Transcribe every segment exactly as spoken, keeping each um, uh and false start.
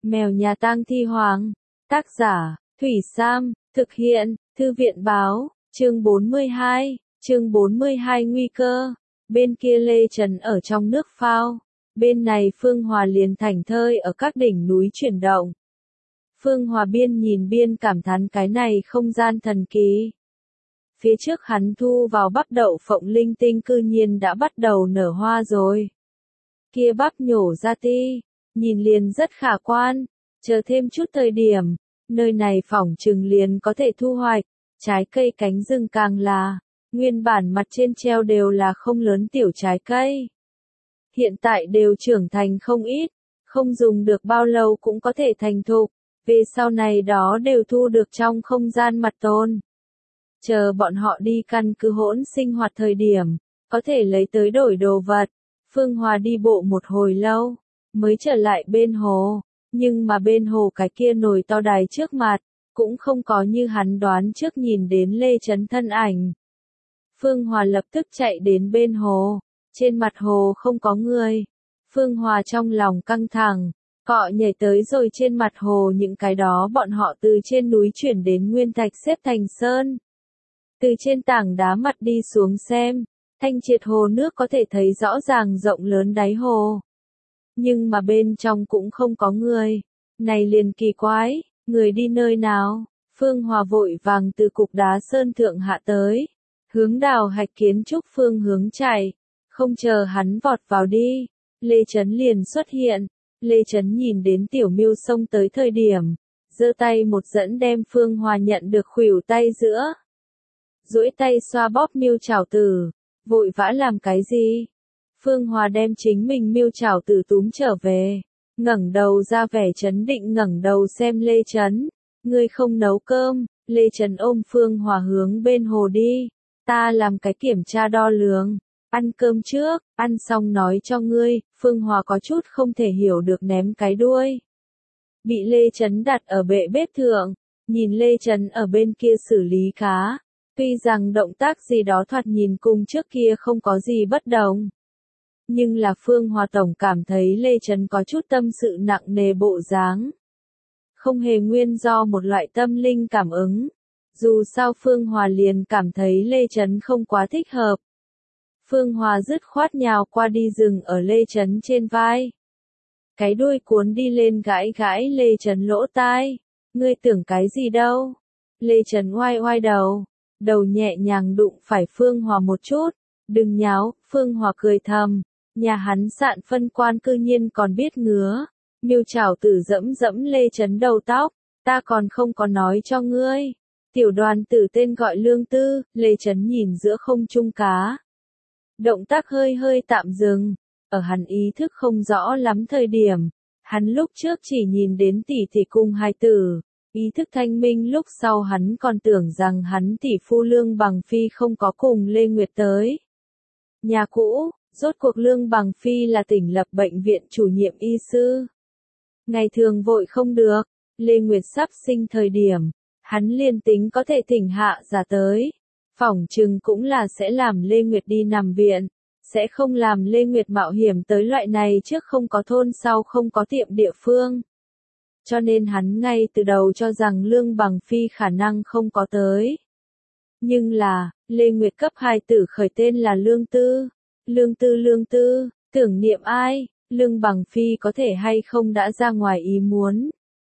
Mèo nhà tang thi hoàng. Tác giả, Thủy Sam, thực hiện, Thư viện báo, chương bốn mươi hai, chương bốn mươi hai nguy cơ. Bên kia Lê Trấn ở trong nước phao, bên này Phương Hòa liền thảnh thơi ở các đỉnh núi chuyển động. Phương Hòa biên nhìn biên cảm thán cái này không gian thần kỳ. Phía trước hắn thu vào bắp đậu phộng linh tinh cư nhiên đã bắt đầu nở hoa rồi. Kia bắp nhổ ra ti, nhìn liền rất khả quan, chờ thêm chút thời điểm, nơi này phỏng chừng liền có thể thu hoạch, trái cây cánh rừng càng là, nguyên bản mặt trên treo đều là không lớn tiểu trái cây. Hiện tại đều trưởng thành không ít, không dùng được bao lâu cũng có thể thành thục, về sau này đó đều thu được trong không gian mặt tôn. Chờ bọn họ đi căn cứ hỗn sinh hoạt thời điểm, có thể lấy tới đổi đồ vật. Phương Hòa đi bộ một hồi lâu, mới trở lại bên hồ, nhưng mà bên hồ cái kia nồi to đài trước mặt, cũng không có như hắn đoán trước nhìn đến Lê Trấn thân ảnh. Phương Hòa lập tức chạy đến bên hồ, trên mặt hồ không có người. Phương Hòa trong lòng căng thẳng, cọ nhảy tới rồi trên mặt hồ những cái đó bọn họ từ trên núi chuyển đến nguyên thạch xếp thành sơn. Từ trên tảng đá mặt đi xuống xem, thanh triệt hồ nước có thể thấy rõ ràng rộng lớn đáy hồ. Nhưng mà bên trong cũng không có người. Này liền kỳ quái, người đi nơi nào? Phương Hòa vội vàng từ cục đá sơn thượng hạ tới, hướng đào hạch kiến trúc phương hướng chạy, không chờ hắn vọt vào đi. Lê Trấn liền xuất hiện, Lê Trấn nhìn đến Tiểu Miêu xông tới thời điểm, giơ tay một dẫn đem Phương Hòa nhận được khuỷu tay giữa. Duỗi tay xoa bóp miêu chảo tử, vội vã làm cái gì? Phương Hòa đem chính mình miêu chảo tử túm trở về, ngẩng đầu ra vẻ chấn định ngẩng đầu xem Lê Trấn. Ngươi không nấu cơm? Lê Trấn ôm Phương Hòa hướng bên hồ đi. Ta làm cái kiểm tra đo lường. Ăn cơm trước, ăn xong nói cho ngươi. Phương Hòa có chút không thể hiểu được ném cái đuôi. Bị Lê Trấn đặt ở bệ bếp thượng, nhìn Lê Trấn ở bên kia xử lý cá. Tuy rằng động tác gì đó thoạt nhìn cùng trước kia không có gì bất đồng. Nhưng là Phương Hòa tổng cảm thấy Lê Trấn có chút tâm sự nặng nề bộ dáng. Không hề nguyên do một loại tâm linh cảm ứng. Dù sao Phương Hòa liền cảm thấy Lê Trấn không quá thích hợp. Phương Hòa dứt khoát nhào qua đi dừng ở Lê Trấn trên vai. Cái đuôi cuốn đi lên gãi gãi Lê Trấn lỗ tai. Ngươi tưởng cái gì đâu? Lê Trấn oai oai đầu. Đầu nhẹ nhàng đụng phải Phương Hòa một chút. Đừng nháo, Phương Hòa cười thầm. Nhà hắn sạn phân quan cư nhiên còn biết ngứa. Miêu chảo tử dẫm dẫm Lê Trấn đầu tóc. Ta còn không có nói cho ngươi. Tiểu đoàn tử tên gọi Lương Tư. Lê Trấn nhìn giữa không trung cá. Động tác hơi hơi tạm dừng. Ở hắn ý thức không rõ lắm thời điểm. Hắn lúc trước chỉ nhìn đến tỷ tỷ cùng hai tử. Ý thức thanh minh lúc sau hắn còn tưởng rằng hắn tỷ phu Lương Bằng Phi không có cùng Lê Nguyệt tới. Nhà cũ, rốt cuộc Lương Bằng Phi là tỉnh lập bệnh viện chủ nhiệm y sư. Ngày thường vội không được, Lê Nguyệt sắp sinh thời điểm, hắn liền tính có thể thỉnh hạ giả tới. Phỏng chừng cũng là sẽ làm Lê Nguyệt đi nằm viện, sẽ không làm Lê Nguyệt mạo hiểm tới loại này trước không có thôn sau không có tiệm địa phương. Cho nên hắn ngay từ đầu cho rằng Lương Bằng Phi khả năng không có tới. Nhưng là, Lê Nguyệt cấp hai tử khởi tên là Lương Tư. Lương Tư Lương Tư, tưởng niệm ai? Lương Bằng Phi có thể hay không đã ra ngoài ý muốn.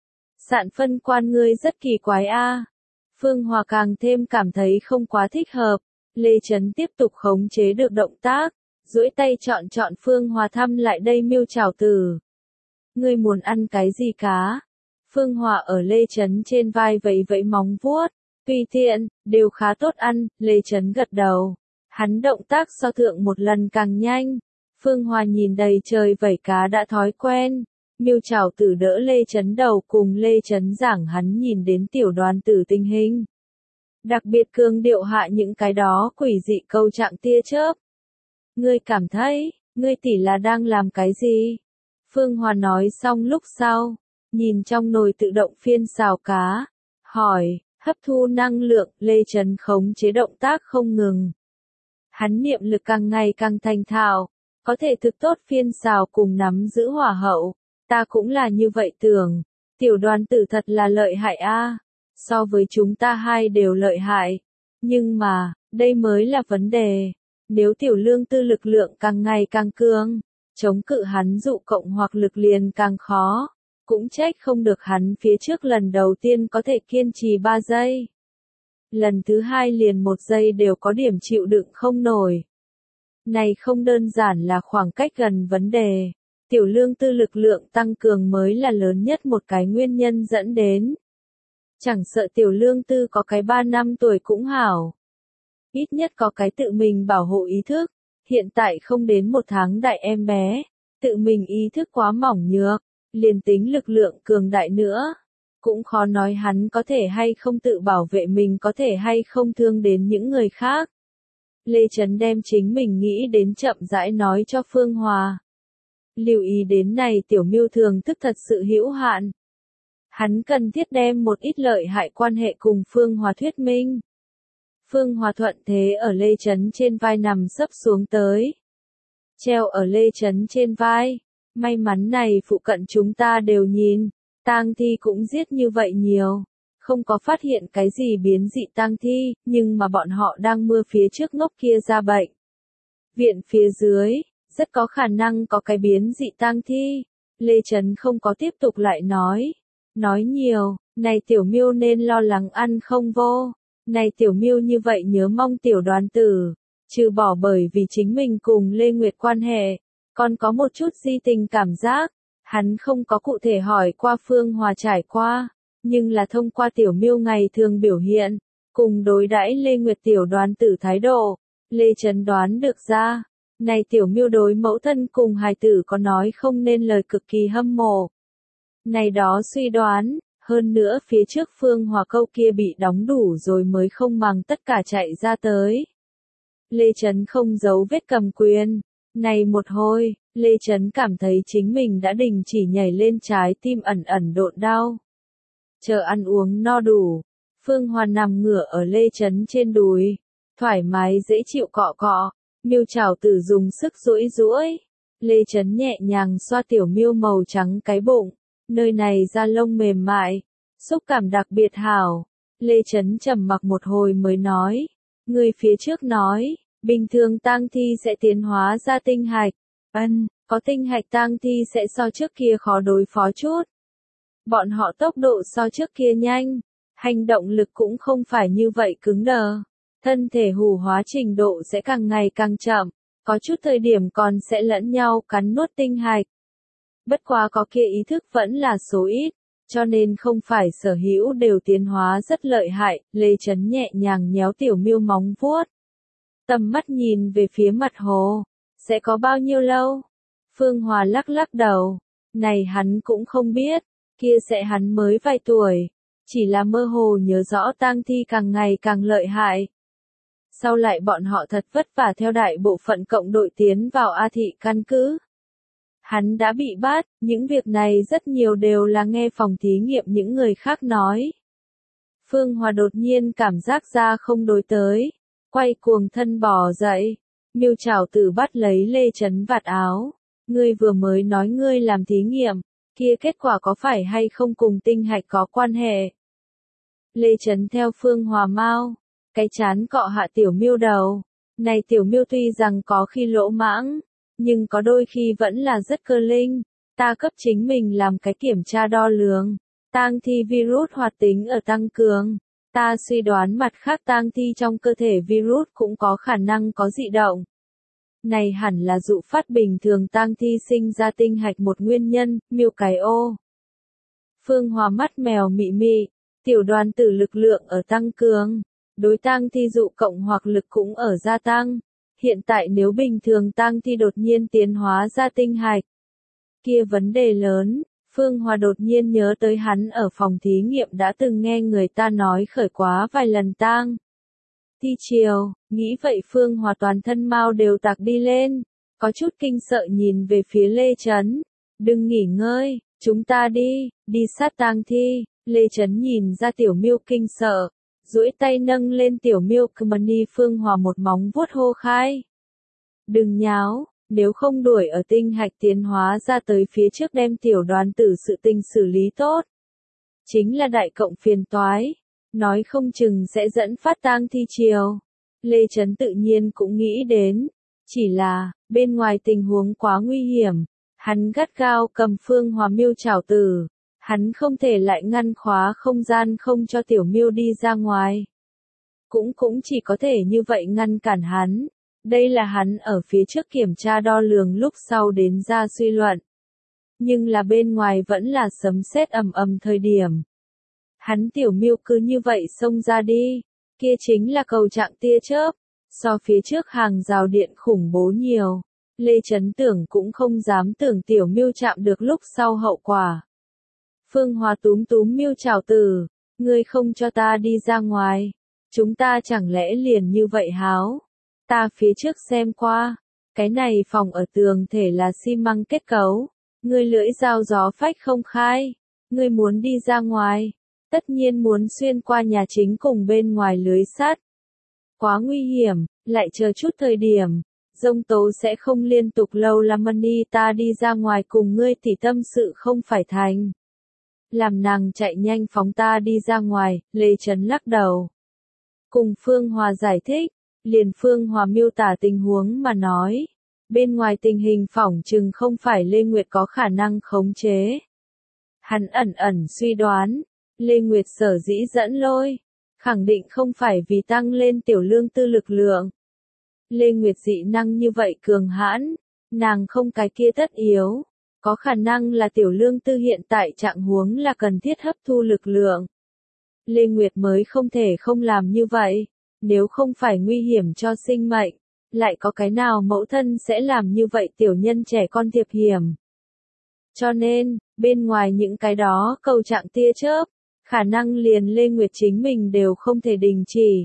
Sạn phân quan ngươi rất kỳ quái a. Phương Hòa càng thêm cảm thấy không quá thích hợp. Lê Trấn tiếp tục khống chế được động tác, duỗi tay chọn chọn Phương Hòa thăm lại đây miêu chảo tử. Ngươi muốn ăn cái gì cá? Phương Hòa ở Lê Trấn trên vai vẫy vẫy móng vuốt. Tùy tiện, đều khá tốt ăn. Lê Trấn gật đầu. Hắn động tác so thượng một lần càng nhanh. Phương Hòa nhìn đầy trời vẩy cá đã thói quen. Miêu chảo tử đỡ Lê Trấn đầu cùng Lê Trấn giảng hắn nhìn đến tiểu đoàn tử tình hình. Đặc biệt cường điệu hạ những cái đó quỷ dị câu trạng tia chớp. Ngươi cảm thấy, ngươi tỷ là đang làm cái gì? Phương Hòa nói xong lúc sau, nhìn trong nồi tự động phiên xào cá, hỏi, hấp thu năng lượng. Lê Trấn khống chế động tác không ngừng. Hắn niệm lực càng ngày càng thành thạo, có thể thực tốt phiên xào cùng nắm giữ hỏa hậu. Ta cũng là như vậy tưởng. Tiểu đoàn tử thật là lợi hại a. So với chúng ta hai đều lợi hại. Nhưng mà, đây mới là vấn đề. Nếu tiểu lương tư lực lượng càng ngày càng cường, chống cự hắn dụ cộng hoặc lực liền càng khó. Cũng trách không được hắn phía trước lần đầu tiên có thể kiên trì ba giây. Lần thứ hai liền một giây đều có điểm chịu đựng không nổi. Này không đơn giản là khoảng cách gần vấn đề. Tiểu lương tư lực lượng tăng cường mới là lớn nhất một cái nguyên nhân dẫn đến. Chẳng sợ tiểu lương tư có cái ba năm tuổi cũng hảo. Ít nhất có cái tự mình bảo hộ ý thức. Hiện tại không đến một tháng đại em bé. Tự mình ý thức quá mỏng nhược. Liền tính lực lượng cường đại nữa. Cũng khó nói hắn có thể hay không tự bảo vệ mình, có thể hay không thương đến những người khác. Lê Trấn đem chính mình nghĩ đến chậm rãi nói cho Phương Hòa. Lưu ý đến này tiểu miêu thường thức thật sự hữu hạn. Hắn cần thiết đem một ít lợi hại quan hệ cùng Phương Hòa thuyết minh. Phương Hòa thuận thế ở Lê Trấn trên vai nằm sấp xuống tới. Treo ở Lê Trấn trên vai. May mắn này phụ cận chúng ta đều nhìn. Tang thi cũng giết như vậy nhiều. Không có phát hiện cái gì biến dị tang thi, nhưng mà bọn họ đang mưa phía trước ngốc kia ra bệnh. Viện phía dưới, rất có khả năng có cái biến dị tang thi. Lê Trấn không có tiếp tục lại nói. Nói nhiều, này tiểu miêu nên lo lắng ăn không vô. Này tiểu miêu như vậy nhớ mong tiểu đoàn tử. Trừ bỏ bởi vì chính mình cùng Lê Nguyệt quan hệ, còn có một chút di tình cảm giác. Hắn không có cụ thể hỏi qua Phương Hòa trải qua, nhưng là thông qua tiểu miêu ngày thường biểu hiện, cùng đối đãi Lê Nguyệt tiểu đoàn tử thái độ, Lê Trấn đoán được ra, này tiểu miêu đối mẫu thân cùng hài tử có nói không nên lời cực kỳ hâm mộ. Này đó suy đoán, hơn nữa phía trước Phương Hòa câu kia bị đóng đủ rồi mới không màng tất cả chạy ra tới. Lê Trấn không giấu vết cầm quyền, này một hồi. Lê Trấn cảm thấy chính mình đã đình chỉ nhảy lên trái tim ẩn ẩn độn đau. Chờ ăn uống no đủ, Phương Hòa nằm ngửa ở Lê Trấn trên đùi, thoải mái dễ chịu cọ cọ, miêu chảo tử dùng sức duỗi duỗi. Lê Trấn nhẹ nhàng xoa tiểu miêu màu trắng cái bụng, nơi này da lông mềm mại, xúc cảm đặc biệt hảo. Lê Trấn trầm mặc một hồi mới nói, người phía trước nói, bình thường tang thi sẽ tiến hóa ra tinh hạch. Ân, có tinh hạch tang thi sẽ so trước kia khó đối phó chút. Bọn họ tốc độ so trước kia nhanh, hành động lực cũng không phải như vậy cứng đờ. Thân thể hủ hóa trình độ sẽ càng ngày càng chậm, có chút thời điểm còn sẽ lẫn nhau cắn nuốt tinh hạch. Bất quá có kia ý thức vẫn là số ít, cho nên không phải sở hữu đều tiến hóa rất lợi hại. Lê Trấn nhẹ nhàng nhéo tiểu miêu móng vuốt. Tầm mắt nhìn về phía mặt hồ. Sẽ có bao nhiêu lâu? Phương Hòa lắc lắc đầu. Này hắn cũng không biết. Kia sẽ hắn mới vài tuổi. Chỉ là mơ hồ nhớ rõ tang thi càng ngày càng lợi hại. Sau lại bọn họ thật vất vả theo đại bộ phận cộng đội tiến vào A thị căn cứ. Hắn đã bị bắt, những việc này rất nhiều đều là nghe phòng thí nghiệm những người khác nói. Phương Hòa đột nhiên cảm giác ra không đối tới. Quay cuồng thân bò dậy. Miêu chảo tử bắt lấy Lê Trấn vạt áo. Ngươi vừa mới nói ngươi làm thí nghiệm, kia kết quả có phải hay không cùng tinh hạch có quan hệ? Lê Trấn theo Phương Hòa mau, cái chán cọ hạ tiểu miêu đầu. Này tiểu miêu tuy rằng có khi lỗ mãng, nhưng có đôi khi vẫn là rất cơ linh. Ta cấp chính mình làm cái kiểm tra đo lường. Tang thi virus hoạt tính ở tăng cường. Ta suy đoán mặt khác tang thi trong cơ thể virus cũng có khả năng có dị động. Này hẳn là dụ phát bình thường tang thi sinh ra tinh hạch một nguyên nhân, miêu cái ô. Phương Hòa mắt mèo mị mị, tiểu đoàn tử lực lượng ở tăng cường, đối tang thi dụ cộng hoặc lực cũng ở gia tăng. Hiện tại nếu bình thường tang thi đột nhiên tiến hóa ra tinh hạch, kia vấn đề lớn. Phương Hòa đột nhiên nhớ tới hắn ở phòng thí nghiệm đã từng nghe người ta nói khởi quá vài lần tang thi chiều, nghĩ vậy Phương Hòa toàn thân mau đều tạc đi lên, có chút kinh sợ nhìn về phía Lê Trấn. Đừng nghỉ ngơi, chúng ta đi, đi sát tang thi. Lê Trấn nhìn ra tiểu miêu kinh sợ, duỗi tay nâng lên tiểu miêu Kumani. Phương Hòa một móng vuốt hô khai. Đừng nháo, Nếu không đuổi ở tinh hạch tiến hóa ra tới phía trước đem tiểu đoàn tử sự tình xử lý tốt. Chính là đại cộng phiền toái. Nói không chừng sẽ dẫn phát tang thi triều. Lê Chấn tự nhiên cũng nghĩ đến. Chỉ là, bên ngoài tình huống quá nguy hiểm. Hắn gắt gao cầm Phương Hòa Miêu chảo tử. Hắn không thể lại ngăn khóa không gian không cho tiểu miêu đi ra ngoài. Cũng cũng chỉ có thể như vậy ngăn cản hắn. Đây là hắn ở phía trước kiểm tra đo lường lúc sau đến ra suy luận. Nhưng là bên ngoài vẫn là sấm sét ầm ầm thời điểm. Hắn tiểu miêu cứ như vậy xông ra đi. Kia chính là cầu trạng tia chớp. So phía trước hàng rào điện khủng bố nhiều. Lê Chấn tưởng cũng không dám tưởng tiểu miêu chạm được lúc sau hậu quả. Phương Hòa túm túm miêu chảo tử. Ngươi không cho ta đi ra ngoài. Chúng ta chẳng lẽ liền như vậy háo. Ta phía trước xem qua. Cái này phòng ở tường thể là xi măng kết cấu. Ngươi lưỡi dao gió phách không khai. Ngươi muốn đi ra ngoài. Tất nhiên muốn xuyên qua nhà chính cùng bên ngoài lưới sắt. Quá nguy hiểm, lại chờ chút thời điểm. Dông tố sẽ không liên tục lâu lắm đi ta đi ra ngoài cùng ngươi tỉ tâm sự không phải thành. Làm nàng chạy nhanh phóng ta đi ra ngoài, Lê Chấn lắc đầu. Cùng Phương Hòa giải thích, liền Phương Hòa miêu tả tình huống mà nói. Bên ngoài tình hình phỏng chừng không phải Lê Nguyệt có khả năng khống chế. Hắn ẩn ẩn suy đoán, Lê Nguyệt sở dĩ dẫn lôi, khẳng định không phải vì tăng lên tiểu lương tư lực lượng. Lê Nguyệt dị năng như vậy cường hãn, nàng không cái kia tất yếu, có khả năng là tiểu lương tư hiện tại trạng huống là cần thiết hấp thu lực lượng. Lê Nguyệt mới không thể không làm như vậy, nếu không phải nguy hiểm cho sinh mệnh, lại có cái nào mẫu thân sẽ làm như vậy tiểu nhân trẻ con thiệp hiểm. Cho nên, bên ngoài những cái đó cầu trạng tia chớp, khả năng liền Lê Nguyệt chính mình đều không thể đình chỉ.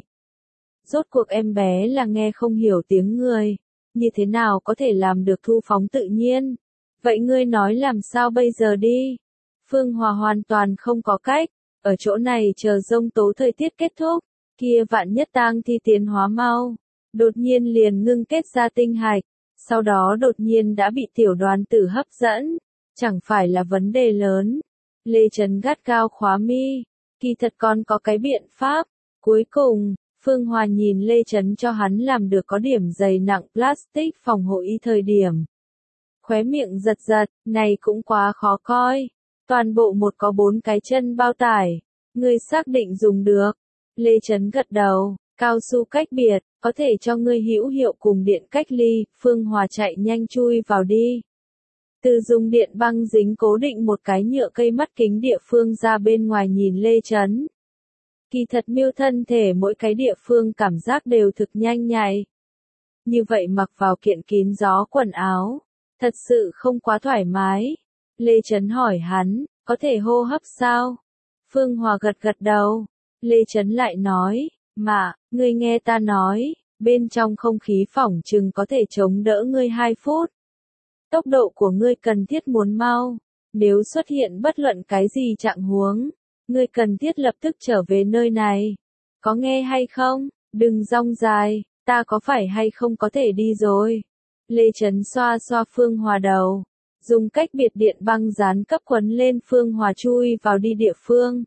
Rốt cuộc em bé là nghe không hiểu tiếng người, như thế nào có thể làm được thu phóng tự nhiên. Vậy ngươi nói làm sao bây giờ đi? Phương Hòa hoàn toàn không có cách, ở chỗ này chờ giông tố thời tiết kết thúc, kia vạn nhất tang thi tiến hóa mau, đột nhiên liền ngưng kết ra tinh hạch, sau đó đột nhiên đã bị tiểu đoàn tử hấp dẫn, chẳng phải là vấn đề lớn. Lê Chấn gắt gao khóa mi, kỳ thật còn có cái biện pháp. Cuối cùng, Phương Hòa nhìn Lê Chấn cho hắn làm được có điểm dày nặng plastic phòng hộ y thời điểm. Khóe miệng giật giật, này cũng quá khó coi. Toàn bộ một có bốn cái chân bao tải. Ngươi xác định dùng được. Lê Chấn gật đầu, cao su cách biệt, có thể cho ngươi hữu hiệu cùng điện cách ly. Phương Hòa chạy nhanh chui vào đi. Từ dùng điện băng dính cố định một cái nhựa cây mắt kính địa phương ra bên ngoài nhìn Lê Chấn. Kỳ thật miêu thân thể mỗi cái địa phương cảm giác đều thực nhanh nhạy. Như vậy mặc vào kiện kín gió quần áo, thật sự không quá thoải mái. Lê Chấn hỏi hắn, có thể hô hấp sao? Phương Hòa gật gật đầu. Lê Chấn lại nói, mà, ngươi nghe ta nói, bên trong không khí phỏng chừng có thể chống đỡ ngươi hai phút. Tốc độ của ngươi cần thiết muốn mau. Nếu xuất hiện bất luận cái gì trạng huống, ngươi cần thiết lập tức trở về nơi này. Có nghe hay không? Đừng rong dài, ta có phải hay không có thể đi rồi. Lê Chấn xoa xoa Phương Hòa đầu, dùng cách biệt điện băng dán cấp quấn lên Phương Hòa chui vào đi địa phương.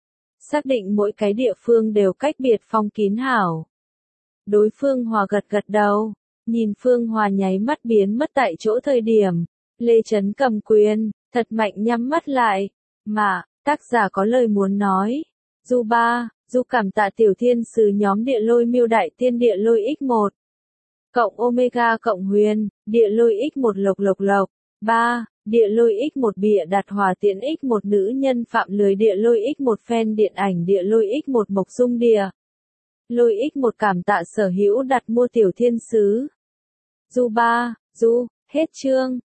Xác định mỗi cái địa phương đều cách biệt phong kín hảo. Đối Phương Hòa gật gật đầu, nhìn Phương Hòa nháy mắt biến mất tại chỗ thời điểm. Lê Chấn cầm quyền, thật mạnh nhắm mắt lại. Mà, tác giả có lời muốn nói. Du ba, Du cảm tạ tiểu thiên sứ nhóm địa lôi miêu đại tiên địa lôi x một. Cộng Omega cộng huyền, địa lôi x một lộc lộc lộc. ba. Địa lôi x một bịa đặt hòa tiện x một nữ nhân phạm lười địa lôi x một fan điện ảnh địa lôi x một mộc dung địa. Lôi x một cảm tạ sở hữu đặt mua tiểu thiên sứ. Du ba, Du, hết chương.